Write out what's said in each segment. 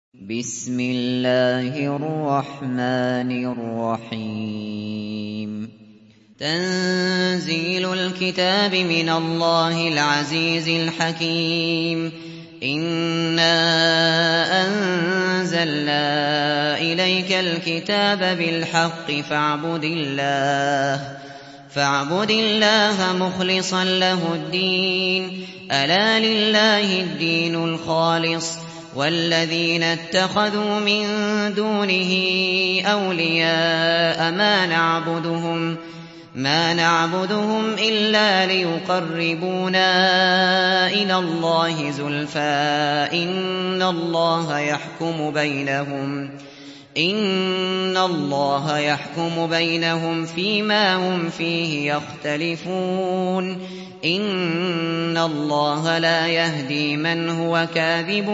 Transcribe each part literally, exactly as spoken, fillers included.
بسم الله الرحمن الرحيم تنزيل الكتاب من الله العزيز الحكيم إنا أنزلنا إليك الكتاب بالحق فاعبد الله فاعبد الله مخلصا له الدين ألا لله الدين الخالص والذين اتخذوا من دونه أولياء ما نعبدهم ما نعبدهم إلا ليقربونا إلى الله زلفى إن الله يحكم بينهم إن الله يحكم بينهم فيما هم فيه يختلفون إن الله لا يهدي من هو كاذب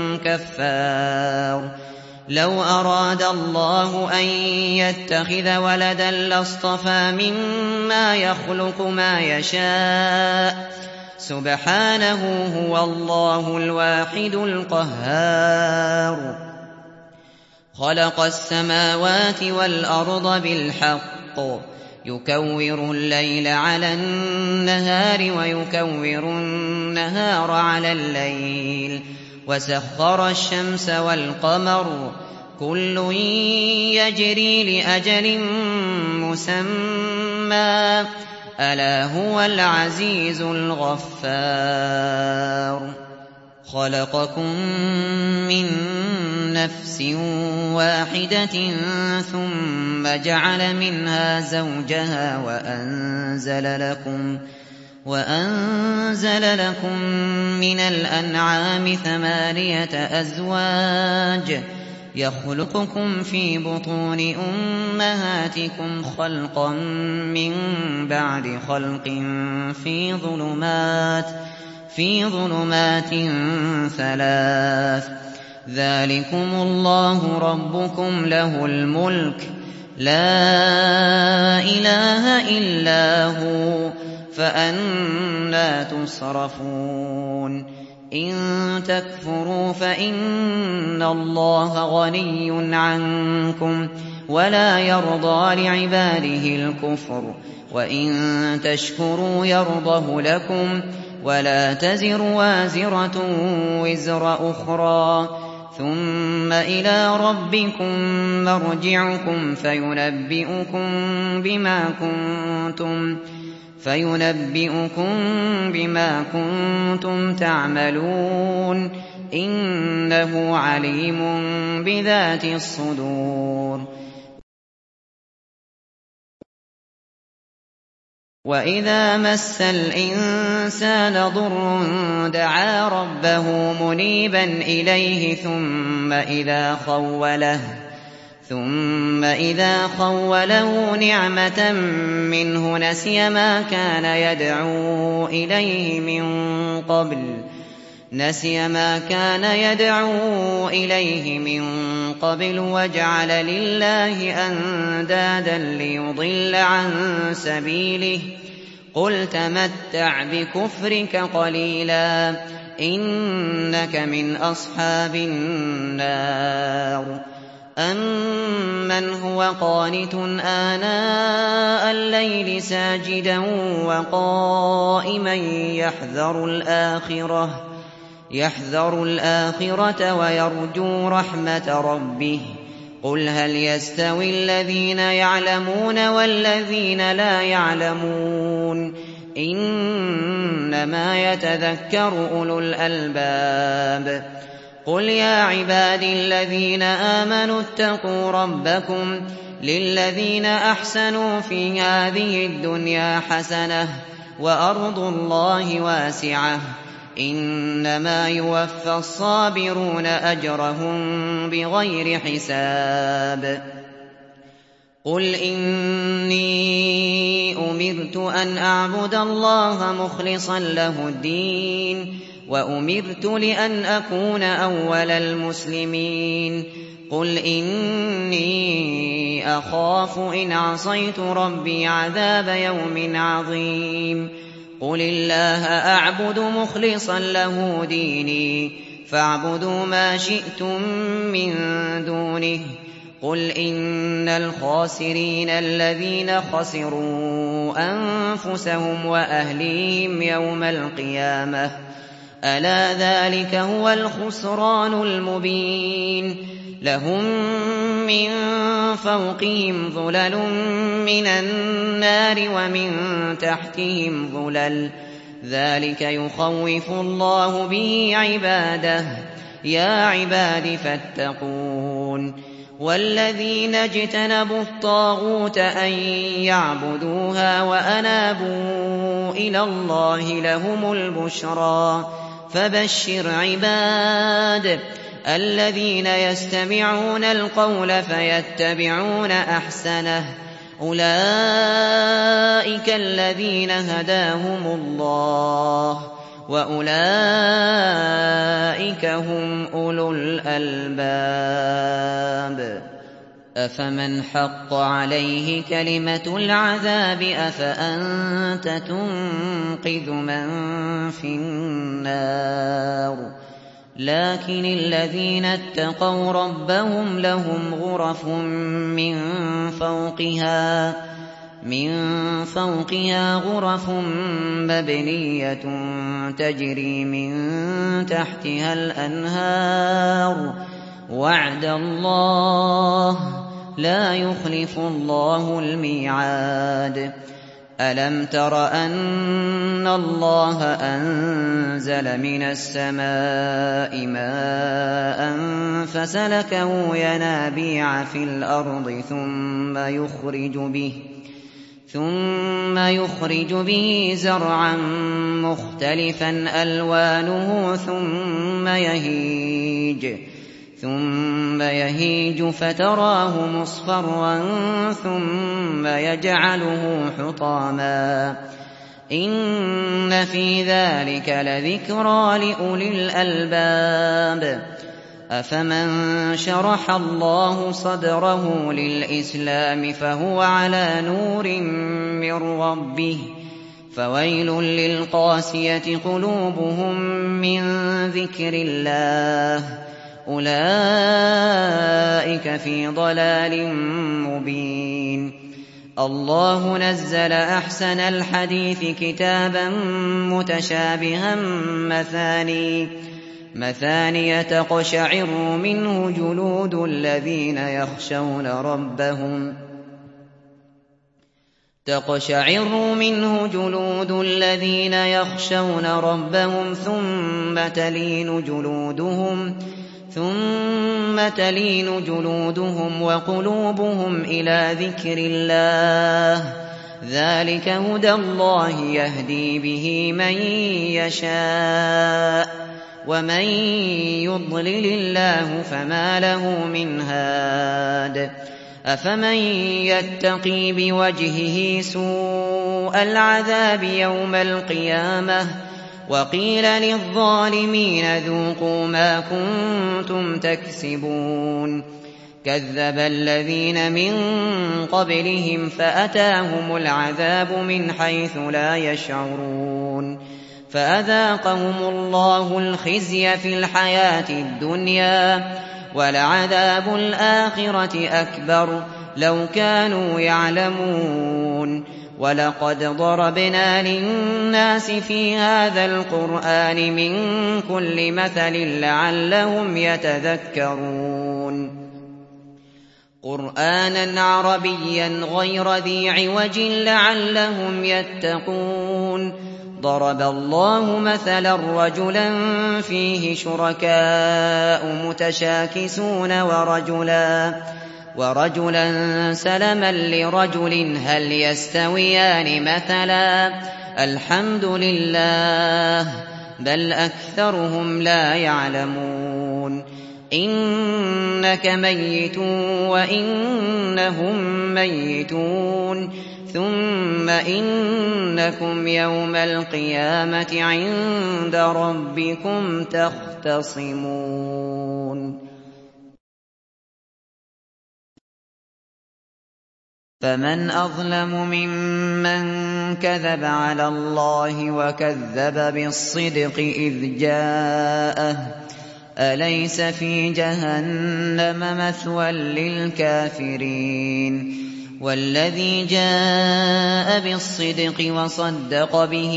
كفار لو أراد الله أن يتخذ ولدا لاصطفى مما يخلق ما يشاء سبحانه هو الله الواحد القهار خلق السماوات والأرض بالحق يكور الليل على النهار ويكور النهار على الليل وسخر الشمس والقمر كل يجري لأجل مسمى ألا هو العزيز الغفار خلقكم من نفس واحدة ثم جعل منها زوجها وأنزل لكم وأنزل لكم من الأنعام ثمانية أزواج يخلقكم في بطون أمهاتكم خلقا من بعد خلق في ظلمات في ظلمات ثلاث ذلكم الله ربكم له الملك لا إله إلا هو فأنى تصرفون إن تكفروا فإن الله غني عنكم ولا يرضى لعباده الكفر وإن تشكروا يرضه لكم ولا تزر وازرة وزر أخرى ثم إلى ربكم مرجعكم فينبئكم بما كنتم فينبئكم بما كنتم تعملون إنه عليم بذات الصدور وإذا مس الإنسان ضر دعا ربه منيبا إليه ثم إذا خوله ثم إذا خوله نعمة منه نسي ما كان يدعو إليه من قبل نسي ما كان يدعو إليه من قبل وجعل لله أندادا ليضل عن سبيله قل تمتع بكفرك قليلا إنك من أصحاب النار أمن هو قانت آناء الليل ساجدا وقائما يحذر الآخرة يحذر الآخرة ويرجو رحمة ربه قل هل يستوي الذين يعلمون والذين لا يعلمون إنما يتذكر أولو الألباب قل يا عبادي الذين آمنوا اتقوا ربكم للذين أحسنوا في هذه الدنيا حسنة وأرض الله واسعة إنما يوفى الصابرون أجرهم بغير حساب قل إني أمرت أن أعبد الله مخلصا له الدين وأمرت لأن أكون أول المسلمين قل إني أخاف إن عصيت ربي عذاب يوم عظيم قل الله أعبد مخلصا له ديني فاعبدوا ما شئتم من دونه قل إن الخاسرين الذين خسروا أنفسهم وأهليهم يوم القيامة ألا ذلك هو الخسران المبين لهم من فوقهم ظلل من النار ومن تحتهم ظلل ذلك يخوف الله به عباده يا عباد فاتقون والذين اجتنبوا الطاغوت أن يعبدوها وأنابوا إلى الله لهم البشرى فبشر عباد الذين يستمعون القول فيتبعون أحسنه أولئك الذين هداهم الله وأولئك هم أولو الألباب أفمن حق عليه كلمة العذاب أفأنت تنقذ من في النار لكن الذين اتقوا ربهم لهم غرف من فوقها من فوقها غرف مبنية تجري من تحتها الأنهار وعد الله لا يخلف الله الميعاد ألم تر أن الله أنزل من السماء ماء فسلكه ينابيع في الأرض ثم يخرج به ثم يخرج به زرعا مختلفا ألوانه ثم يهيج ثم يهيج فتراه مصفرا ثم يجعله حطاما إن في ذلك لذكرى لأولي الألباب أفمن شرح الله صدره للإسلام فهو على نور من ربه فويل للقاسية قلوبهم من ذكر الله أولئك في ضلال مبين الله نزل أحسن الحديث كتابا متشابها مثاني مثانية تقشعر منه جلود الذين يخشون ربهم تقشعر منه جلود الذين يخشون ربهم ثم تلين جلودهم ثم تلين جلودهم وقلوبهم إلى ذكر الله ذلك هدى الله يهدي به من يشاء ومن يضلل الله فما له من هاد أفمن يتقي بوجهه سوء العذاب يوم القيامة وقيل للظالمين ذوقوا ما كنتم تكسبون كذب الذين من قبلهم فأتاهم العذاب من حيث لا يشعرون فأذاقهم الله الخزي في الحياة الدنيا ولعذاب الآخرة أكبر لو كانوا يعلمون ولقد ضربنا للناس في هذا القرآن من كل مثل لعلهم يتذكرون قرآنا عربيا غير ذي عوج لعلهم يتقون ضرب الله مثلا رجلا فيه شركاء متشاكسون ورجلا ورجلا سلما لرجل هل يستويان مثلا الحمد لله بل أكثرهم لا يعلمون إنك ميت وإنهم ميتون ثم إنكم يوم القيامة عند ربكم تختصمون فمن أظلم ممن كذب على الله وكذب بالصدق إذ جاءه أليس في جهنم مثوى للكافرين والذي جاء بالصدق وصدق به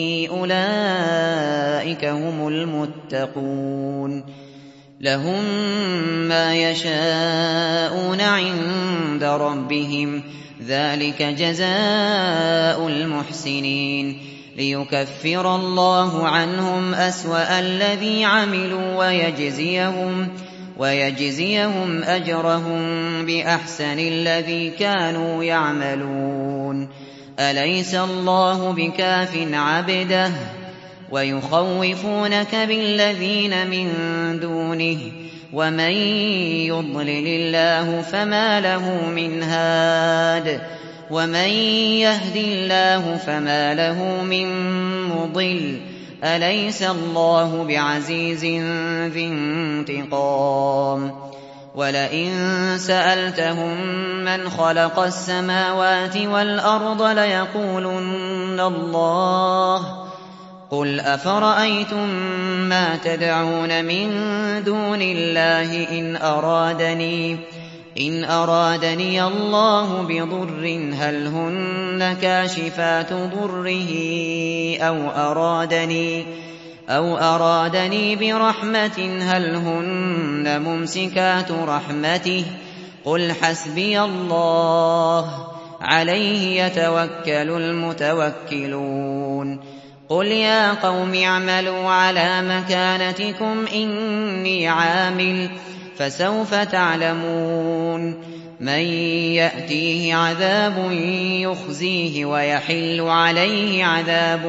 أولئك هم المتقون لهم ما يشاءون عند ربهم ذلك جزاء المحسنين ليكفر الله عنهم أسوأ الذي عملوا ويجزيهم ويجزيهم أجرهم بأحسن الذي كانوا يعملون أليس الله بكاف عبده ويخوفونك بالذين من دونه ومن يضلل الله فما له من هاد ومن يهد الله فما له من مضل أليس الله بعزيز ذي انتقام ولئن سألتهم من خلق السماوات والأرض ليقولن الله قل أفرأيتم ما تدعون من دون الله إن أرادني إن أرادني الله بضر هل هن كاشفات ضره أو أرادني أو أرادني برحمة هل هن ممسكات رحمته قل حسبي الله عليه يتوكل المتوكلون قل يا قوم اعملوا على مكانتكم إني عامل فسوف تعلمون من يأتيه عذاب يخزيه ويحل عليه عذاب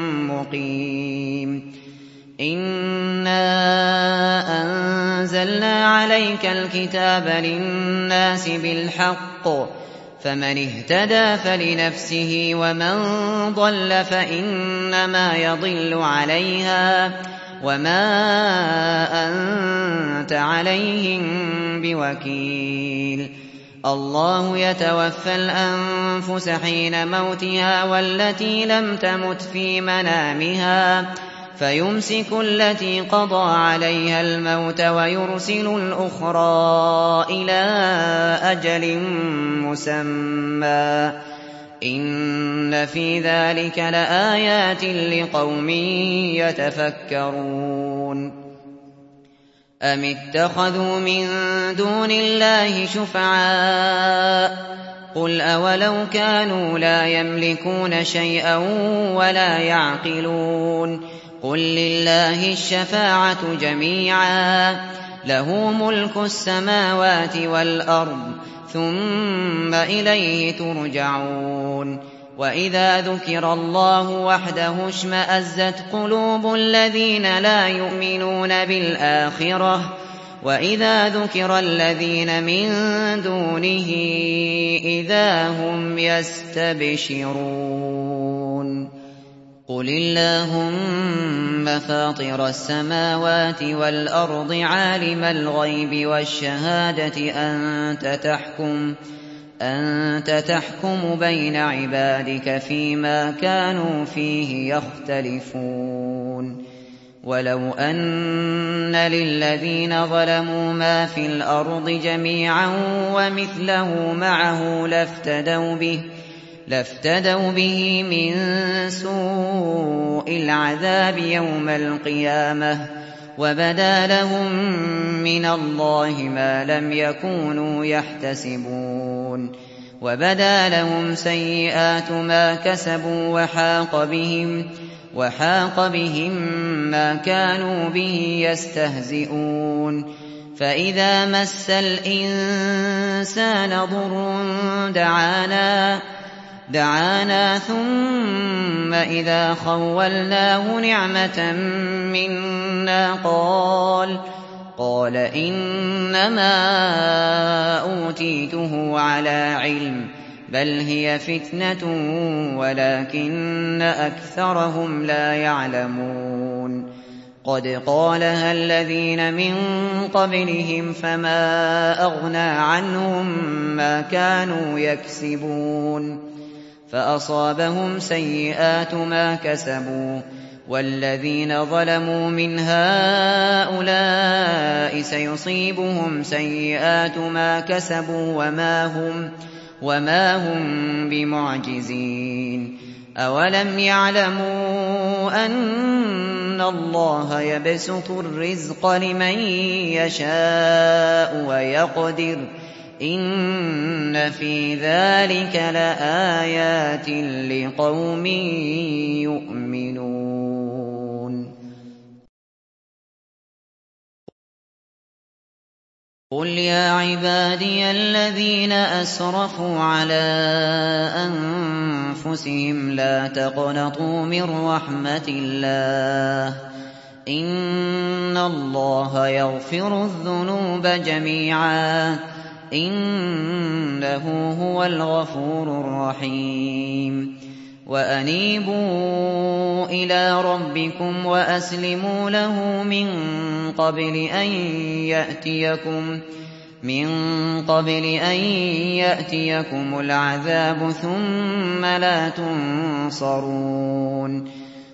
مقيم إنا أنزلنا عليك الكتاب للناس بالحق فمن اهتدى فلنفسه ومن ضل فإنما يضل عليها وما أنت عليهم بوكيل الله يتوفى الأنفس حين موتها والتي لم تمت في منامها فيمسك التي قضى عليها الموت ويرسل الأخرى إلى أجل مسمى إن في ذلك لآيات لقوم يتفكرون أم اتخذوا من دون الله شفعاء قل أولو كانوا لا يملكون شيئا ولا يعقلون قل لله الشفاعة جميعا له ملك السماوات والأرض ثم إليه ترجعون وإذا ذكر الله وحده اشمأزت قلوب الذين لا يؤمنون بالآخرة وإذا ذكر الذين من دونه إذا هم يستبشرون قل اللهم فاطر السماوات والأرض عالم الغيب والشهادة أنت تحكم أنت تحكم بين عبادك فيما كانوا فيه يختلفون ولو أن للذين ظلموا ما في الأرض جميعا ومثله معه لافتدوا به لافتدوا به من سوء العذاب يوم القيامة وبدا لهم من الله ما لم يكونوا يحتسبون وبدا لهم سيئات ما كسبوا وحاق بهم وحاق بهم ما كانوا به يستهزئون فإذا مس الإنسان ضر دعانا دعانا ثم إذا خولناه نعمة منا قال قال إنما أوتيته على علم بل هي فتنة ولكن أكثرهم لا يعلمون قد قالها الذين من قبلهم فما أغنى عنهم ما كانوا يكسبون فأصابهم سيئات ما كسبوا والذين ظلموا من هؤلاء سيصيبهم سيئات ما كسبوا وما هم وما هم بمعجزين. أولم يعلموا أن الله يبسط الرزق لمن يشاء ويقدر إن في ذلك لآيات لقوم يؤمنون. قل يا عبادي الذين أسرفوا على أنفسهم لا تقنطوا من رحمة الله إن الله يغفر الذنوب جميعا إنه هو الغفور الرحيم. وأنيبوا إلى ربكم وأسلموا له من قبل أن يأتيكم من قبل أن يأتيكم العذاب ثم لا تنصرون.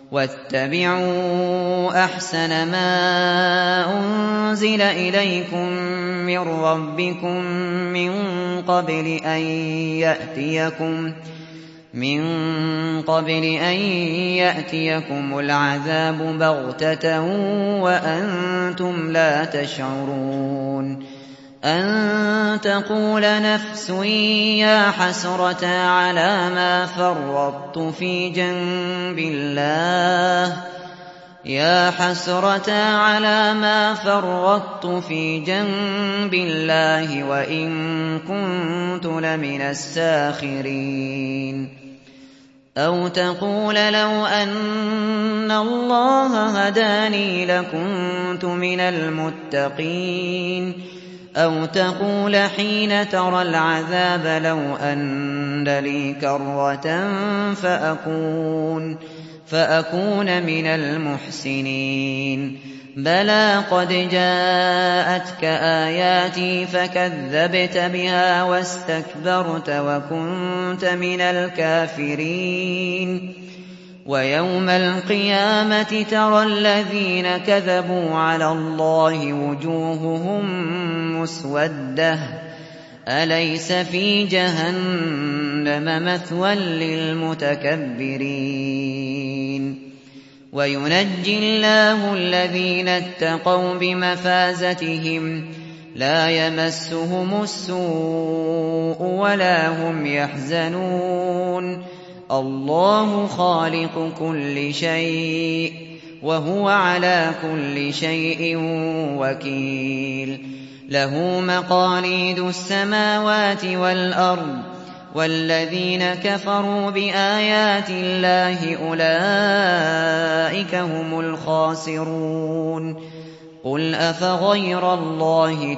واتبعوا أحسن ما أنزل إليكم من ربكم من قبل أن يأتيكم من قبل أن يأتيكم العذاب بغتة وأنتم لا تشعرون. أن تقول نفس يا حسرة على ما فرطت في جنب الله يا حسرة على ما فرطت في جنب الله وإن كنت لمن الساخرين. أو تقول لو أن الله هداني لكنت من المتقين. أو تقول حين ترى العذاب لو أن لي كرة فأكون فأكون من المحسنين. بلى قد جاءتك آياتي فكذبت بها واستكبرت وكنت من الكافرين. ويوم القيامة ترى الذين كذبوا على الله وجوههم مسودة أليس في جهنم مثوى للمتكبرين. وينجي الله الذين اتقوا بمفازتهم لا يمسهم السوء ولا هم يحزنون. الله خالق كل شيء وهو على كل شيء وكيل. له مقاليد السماوات والأرض والذين كفروا بآيات الله أولئك هم الخاسرون. قل أفغير الله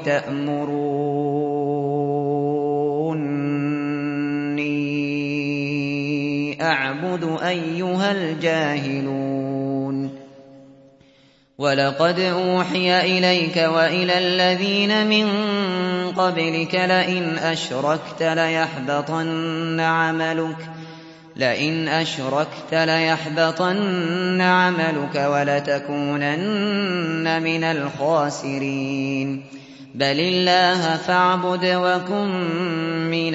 تأمروني أعبد أيها الجاهلون. ولقد أوحي إليك وإلى الذين من قبلك لئن أشركت ليحبطن عملك لئن أشركت ليحبطن عملك ولتكونن من الخاسرين. بل الله فاعبد وكن من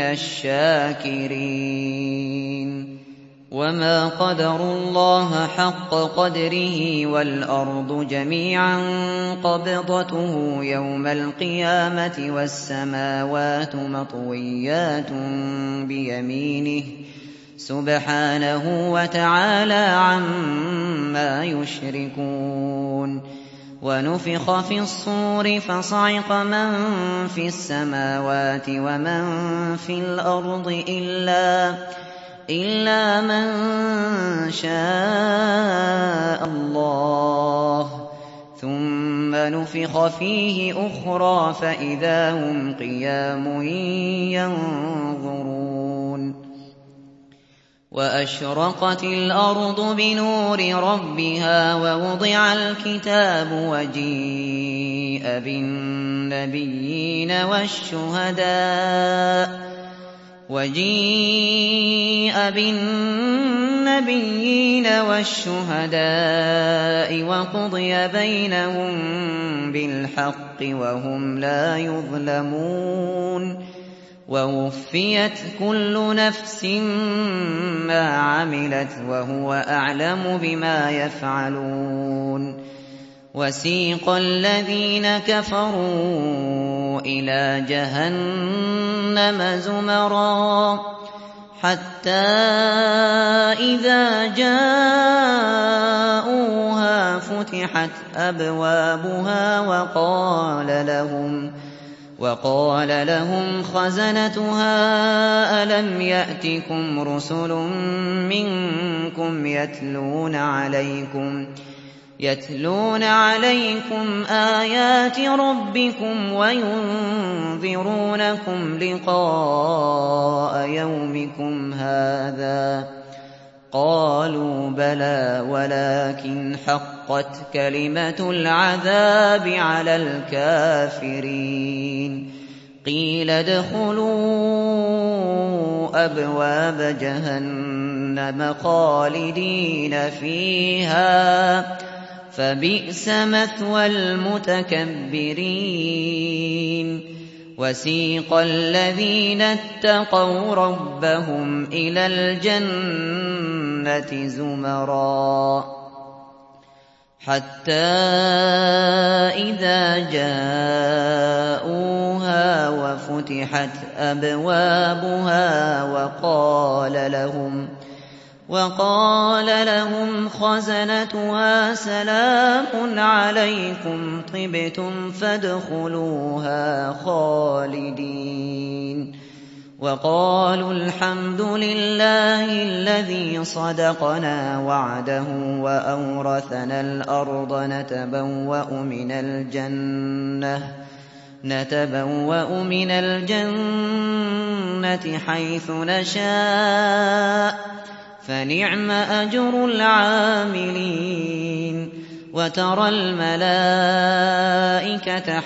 الشاكرين. وما قدروا الله حق قدره والأرض جميعا قبضته يوم القيامة والسماوات مطويات بيمينه سبحانه وتعالى عما يشركون. ونفخ في الصور فصعق من في السماوات ومن في الأرض إلا إلا من شاء الله ثم نفخ فيه أخرى فإذا هم قيام ينظرون. وأشرقت الأرض بنور ربها ووضع الكتاب وجيء بالنبيين والشهداء وجيء بالنبيين النبيين والشهداء وقضي بينهم بالحق وهم لا يظلمون ووفيت كل نفس ما عملت وهو أعلم بما يفعلون وسيق الذين كفروا إلى جهنم زمرا حتى إذا جاءوها فتحت أبوابها وقال لهم وقال لهم خزنتها ألم يأتكم رسل منكم يتلون عليكم يتلون عليكم آيات ربكم وينذرونكم لقاء يومكم هذا قالوا بلى ولكن حقت كلمة العذاب على الكافرين قيل ادخلوا أبواب جهنم خالدين فيها فبئس مثوى المتكبرين وسيق الذين اتقوا ربهم إلى الجنة زمرا حتى إذا جاءوها وفتحت أبوابها وقال لهم وقال لهم خزنتها سلام عليكم طبتم فادخلوها خالدين وقالوا الحمد لله الذي صدقنا وعده وأورثنا الأرض نتبوأ من الجنة نتبوأ من الجنة حيث نشاء فنعم أجر العاملين وترى الملائكة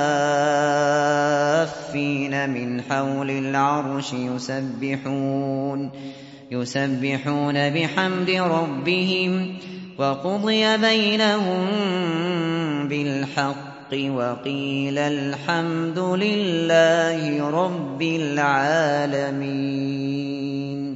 حافين من حول العرش يسبحون يسبحون بحمد ربهم وقضي بينهم بالحق وقيل الحمد لله رب العالمين.